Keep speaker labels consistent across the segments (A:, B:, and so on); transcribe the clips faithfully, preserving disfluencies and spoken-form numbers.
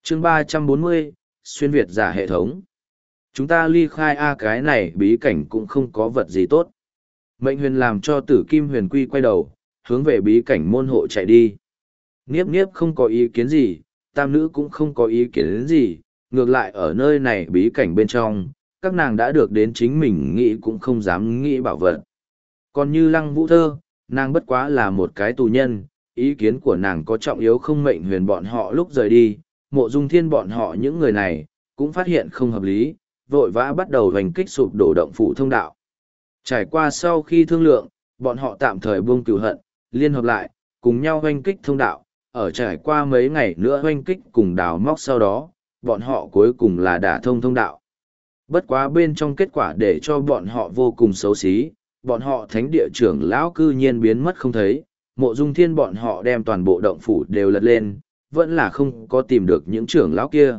A: chương ba trăm bốn mươi, xuyên Việt giả hệ thống. Chúng ta ly khai A cái này bí cảnh cũng không có vật gì tốt. Mệnh huyền làm cho tử kim huyền quy quay đầu, hướng về bí cảnh môn hộ chạy đi. Niếp niếp không có ý kiến gì, tam nữ cũng không có ý kiến gì, ngược lại ở nơi này bí cảnh bên trong, các nàng đã được đến chính mình nghĩ cũng không dám nghĩ bảo vật. Còn như lăng vũ thơ, nàng bất quá là một cái tù nhân, ý kiến của nàng có trọng yếu không. Mệnh huyền bọn họ lúc rời đi, mộ dung thiên bọn họ những người này, cũng phát hiện không hợp lý, vội vã bắt đầu hành kích sụp đổ động phủ thông đạo. Trải qua sau khi thương lượng, bọn họ tạm thời buông cửu hận, liên hợp lại, cùng nhau hoanh kích thông đạo, ở trải qua mấy ngày nữa hoanh kích cùng đào móc sau đó, bọn họ cuối cùng là đả thông thông đạo. Bất quá bên trong kết quả để cho bọn họ vô cùng xấu xí, bọn họ thánh địa trưởng lão cư nhiên biến mất không thấy, mộ dung thiên bọn họ đem toàn bộ động phủ đều lật lên, vẫn là không có tìm được những trưởng lão kia.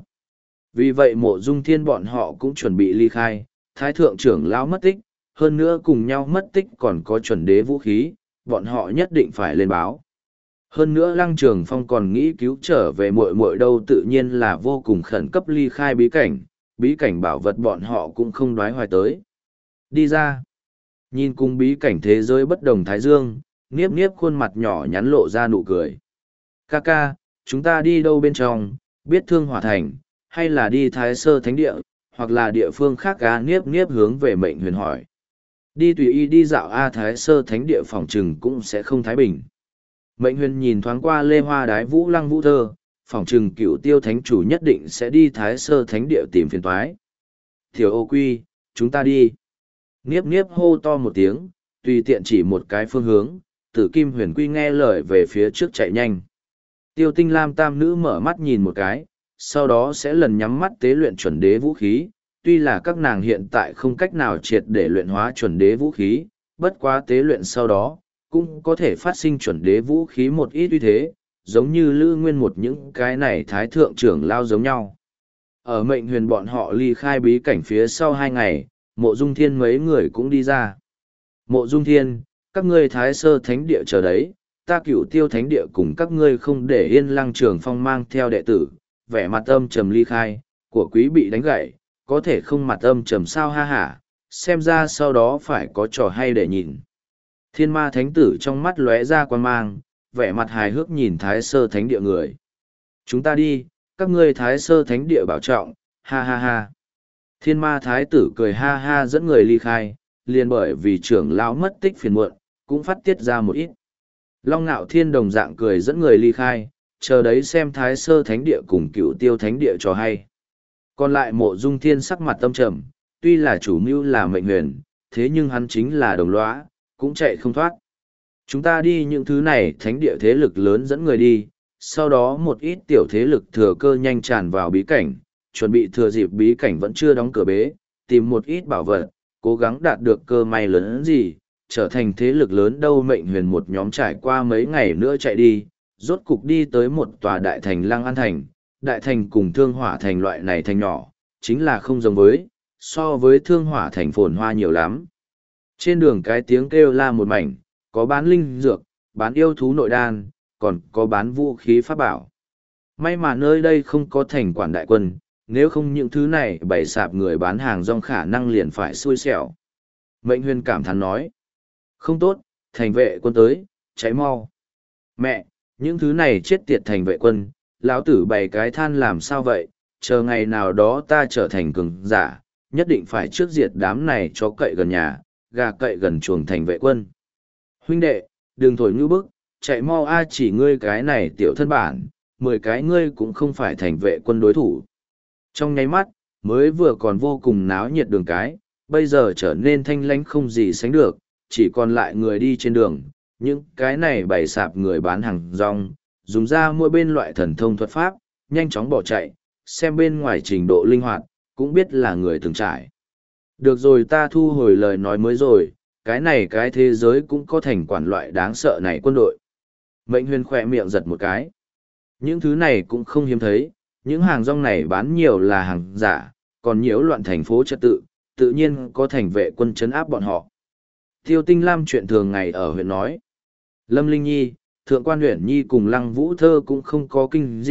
A: Vì vậy mộ dung thiên bọn họ cũng chuẩn bị ly khai, thái thượng trưởng lão mất tích, hơn nữa cùng nhau mất tích còn có chuẩn đế vũ khí, bọn họ nhất định phải lên báo. Hơn nữa Lăng Trường Phong còn nghĩ cứu trở về muội muội đâu, tự nhiên là vô cùng khẩn cấp ly khai bí cảnh, bí cảnh bảo vật bọn họ cũng không đoái hoài tới. Đi ra, nhìn cùng bí cảnh thế giới bất đồng Thái Dương, Niếp Niếp khuôn mặt nhỏ nhắn lộ ra nụ cười. Ca ca, chúng ta đi đâu bên trong, biết Thương Hỏa Thành, hay là đi Thái Sơ Thánh Địa, hoặc là địa phương khác? Ca Niếp Niếp hướng về Mệnh Huyền hỏi. Đi tùy ý đi dạo A Thái Sơ Thánh Địa phòng trừng cũng sẽ không thái bình. Mệnh Huyền nhìn thoáng qua Lê Hoa Đái Vũ Lăng Vũ Thơ, phòng trừng cựu tiêu thánh chủ nhất định sẽ đi Thái Sơ Thánh Địa tìm phiền toái. Thiểu ô quy, chúng ta đi. Niếp Niếp hô to một tiếng, tùy tiện chỉ một cái phương hướng, tử kim huyền quy nghe lời về phía trước chạy nhanh. Tiêu Tinh Lam tam nữ mở mắt nhìn một cái, sau đó sẽ lần nhắm mắt tế luyện chuẩn đế vũ khí. Tuy là các nàng hiện tại không cách nào triệt để luyện hóa chuẩn đế vũ khí, bất quá tế luyện sau đó, cũng có thể phát sinh chuẩn đế vũ khí một ít uy thế, giống như Lữ Nguyên một những cái này thái thượng trưởng lao giống nhau. Ở Mệnh Huyền bọn họ ly khai bí cảnh phía sau hai ngày, Mộ Dung Thiên mấy người cũng đi ra. Mộ Dung Thiên, các ngươi Thái Sơ Thánh Địa chờ đấy, ta Cửu Tiêu Thánh Địa cùng các ngươi không để yên. Lăng Trường Phong mang theo đệ tử, vẻ mặt âm trầm ly khai, của quý bị đánh gãy, có thể không mặt âm trầm sao? Ha hả, xem ra sau đó phải có trò hay để nhìn. Thiên Ma Thánh Tử trong mắt lóe ra quan mang, vẻ mặt hài hước nhìn Thái Sơ Thánh Địa người. Chúng ta đi, các ngươi Thái Sơ Thánh Địa bảo trọng, ha ha ha. Thiên Ma Thái Tử cười ha ha dẫn người ly khai, liền bởi vì trưởng lão mất tích phiền muộn, cũng phát tiết ra một ít. Long Nạo Thiên đồng dạng cười dẫn người ly khai, chờ đấy xem Thái Sơ Thánh Địa cùng Cửu Tiêu Thánh Địa cho hay. Còn lại Mộ Dung Thiên sắc mặt tâm trầm, tuy là chủ mưu là Mệnh Huyền, thế nhưng hắn chính là đồng lõa, cũng chạy không thoát. Chúng ta đi những thứ này thánh địa thế lực lớn dẫn người đi, sau đó một ít tiểu thế lực thừa cơ nhanh tràn vào bí cảnh, chuẩn bị thừa dịp bí cảnh vẫn chưa đóng cửa bế, tìm một ít bảo vật, cố gắng đạt được cơ may lớn gì, trở thành thế lực lớn đâu. Mệnh Huyền một nhóm trải qua mấy ngày nữa chạy đi, rốt cục đi tới một tòa đại thành Lăng An Thành. Đại thành cùng Thương Hỏa Thành loại này thành nhỏ, chính là không giống với, so với Thương Hỏa Thành phồn hoa nhiều lắm. Trên đường cái tiếng kêu la một mảnh, có bán linh dược, bán yêu thú nội đan, còn có bán vũ khí pháp bảo. May mà nơi đây không có thành quản đại quân, nếu không những thứ này bày sạp người bán hàng rong khả năng liền phải xui xẻo. Mệnh Huyền cảm thán nói. Không tốt, thành vệ quân tới, cháy mau. Mẹ, những thứ này chết tiệt thành vệ quân, lão tử bày cái than làm sao vậy, chờ ngày nào đó ta trở thành cường giả, nhất định phải trước diệt đám này cho cậy gần nhà, gà cậy gần chuồng thành vệ quân. Huynh đệ, đừng thổi ngư bức, chạy mau a, chỉ ngươi cái này tiểu thân bản, mười cái ngươi cũng không phải thành vệ quân đối thủ. Trong nháy mắt, mới vừa còn vô cùng náo nhiệt đường cái, bây giờ trở nên thanh lãnh không gì sánh được, chỉ còn lại người đi trên đường, những cái này bày sạp người bán hàng rong, dùng ra mỗi bên loại thần thông thuật pháp, nhanh chóng bỏ chạy, xem bên ngoài trình độ linh hoạt, cũng biết là người từng trải. Được rồi, ta thu hồi lời nói mới rồi, cái này cái thế giới cũng có thành quản loại đáng sợ này quân đội. Mệnh Huyền khỏe miệng giật một cái. Những thứ này cũng không hiếm thấy, những hàng rong này bán nhiều là hàng giả, còn nhiễu loạn thành phố trật tự, tự nhiên có thành vệ quân trấn áp bọn họ. Tiêu Tinh Lam chuyện thường ngày ở huyện nói. Lâm Linh Nhi, Thượng quan Uyển Nhi cùng Lăng Vũ Thơ cũng không có kinh dị,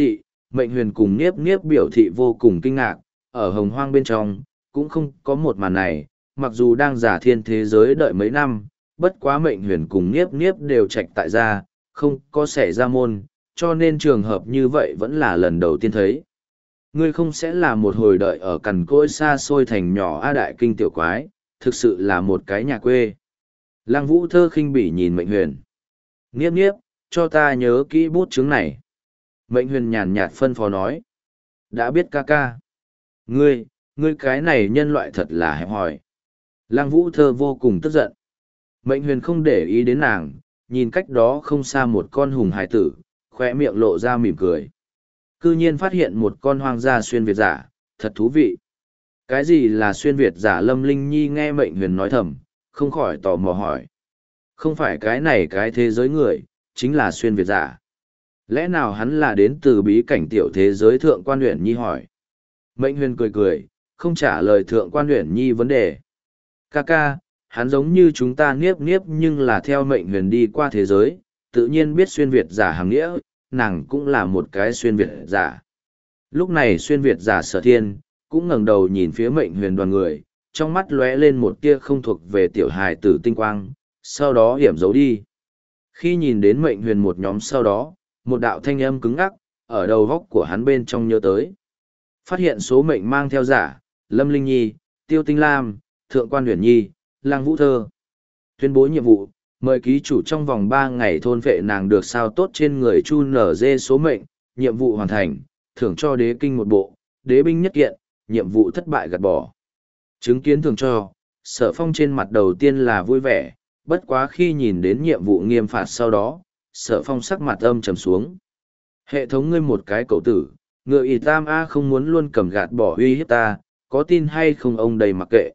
A: Mệnh Huyền cùng Niếp Niếp biểu thị vô cùng kinh ngạc, ở Hồng Hoang bên trong, cũng không có một màn này, mặc dù đang giả thiên thế giới đợi mấy năm, bất quá Mệnh Huyền cùng Niếp Niếp đều trạch tại gia, không có xảy ra môn, cho nên trường hợp như vậy vẫn là lần đầu tiên thấy. Ngươi không sẽ là một hồi đợi ở cằn cỗi xa xôi thành nhỏ A Đại Kinh tiểu quái, thực sự là một cái nhà quê. Lăng Vũ Thơ khinh bỉ nhìn Mệnh Huyền. Niếp Niếp, cho ta nhớ kỹ bút chứng này. Mệnh Huyền nhàn nhạt phân phó nói. Đã biết ca ca. Ngươi, ngươi cái này nhân loại thật là hẹp hòi. Lăng Vũ Thơ vô cùng tức giận. Mệnh Huyền không để ý đến nàng, nhìn cách đó không xa một con hùng hải tử, khoe miệng lộ ra mỉm cười. Cư nhiên phát hiện một con hoang gia xuyên Việt giả, thật thú vị. Cái gì là xuyên Việt giả? Lâm Linh Nhi nghe Mệnh Huyền nói thầm, không khỏi tò mò hỏi. Không phải cái này cái thế giới người, chính là xuyên Việt giả. Lẽ nào hắn là đến từ bí cảnh tiểu thế giới? Thượng quan Uyển Nhi hỏi. Mệnh Huyền cười cười, không trả lời Thượng quan Uyển Nhi vấn đề. Ca ca, hắn giống như chúng ta Niếp Niếp nhưng là theo Mệnh Huyền đi qua thế giới, tự nhiên biết xuyên Việt giả hàng nghĩa, nàng cũng là một cái xuyên Việt giả. Lúc này xuyên Việt giả Sở Thiên, cũng ngẩng đầu nhìn phía Mệnh Huyền đoàn người, trong mắt lóe lên một tia không thuộc về tiểu hài tử tinh quang, sau đó hiểm giấu đi. Khi nhìn đến Mệnh Huyền một nhóm sau đó, một đạo thanh âm cứng ngắc, ở đầu góc của hắn bên trong nhớ tới. Phát hiện số mệnh mang theo giả, Lâm Linh Nhi, Tiêu Tinh Lam, Thượng quan Uyển Nhi, Lăng Vũ Thơ. Tuyên bố nhiệm vụ, mời ký chủ trong vòng ba ngày thôn vệ nàng được sao tốt trên người Chu nở dê số mệnh, nhiệm vụ hoàn thành, thưởng cho đế kinh một bộ, đế binh nhất kiện, nhiệm vụ thất bại gạt bỏ. Chứng kiến thưởng cho, Sở Phong trên mặt đầu tiên là vui vẻ, bất quá khi nhìn đến nhiệm vụ nghiêm phạt sau đó, Sở Phong sắc mặt âm trầm xuống. Hệ thống ngươi một cái cậu tử, ngựa ý tam A không muốn luôn cầm gạt bỏ uy hiếp ta, có tin hay không ông đầy mặc kệ.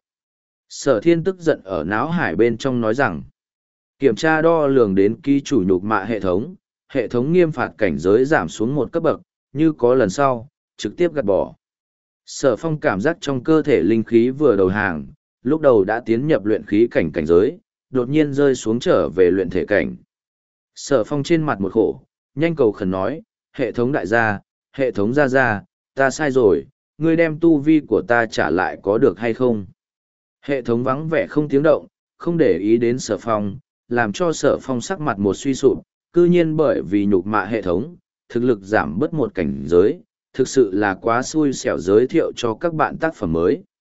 A: Sở Thiên tức giận ở náo hải bên trong nói rằng, kiểm tra đo lường đến ký chủ nhục mạ hệ thống, hệ thống nghiêm phạt cảnh giới giảm xuống một cấp bậc, như có lần sau, trực tiếp gạt bỏ. Sở Phong cảm giác trong cơ thể linh khí vừa đầu hàng, lúc đầu đã tiến nhập luyện khí cảnh cảnh giới, đột nhiên rơi xuống trở về luyện thể cảnh. Sở Phong trên mặt một khổ, nhanh cầu khẩn nói, hệ thống đại gia, hệ thống gia gia, ta sai rồi, ngươi đem tu vi của ta trả lại có được hay không? Hệ thống vắng vẻ không tiếng động, không để ý đến Sở Phong, làm cho Sở Phong sắc mặt một suy sụp, cư nhiên bởi vì nhục mạ hệ thống, thực lực giảm bớt một cảnh giới, thực sự là quá xui xẻo. Giới thiệu cho các bạn tác phẩm mới.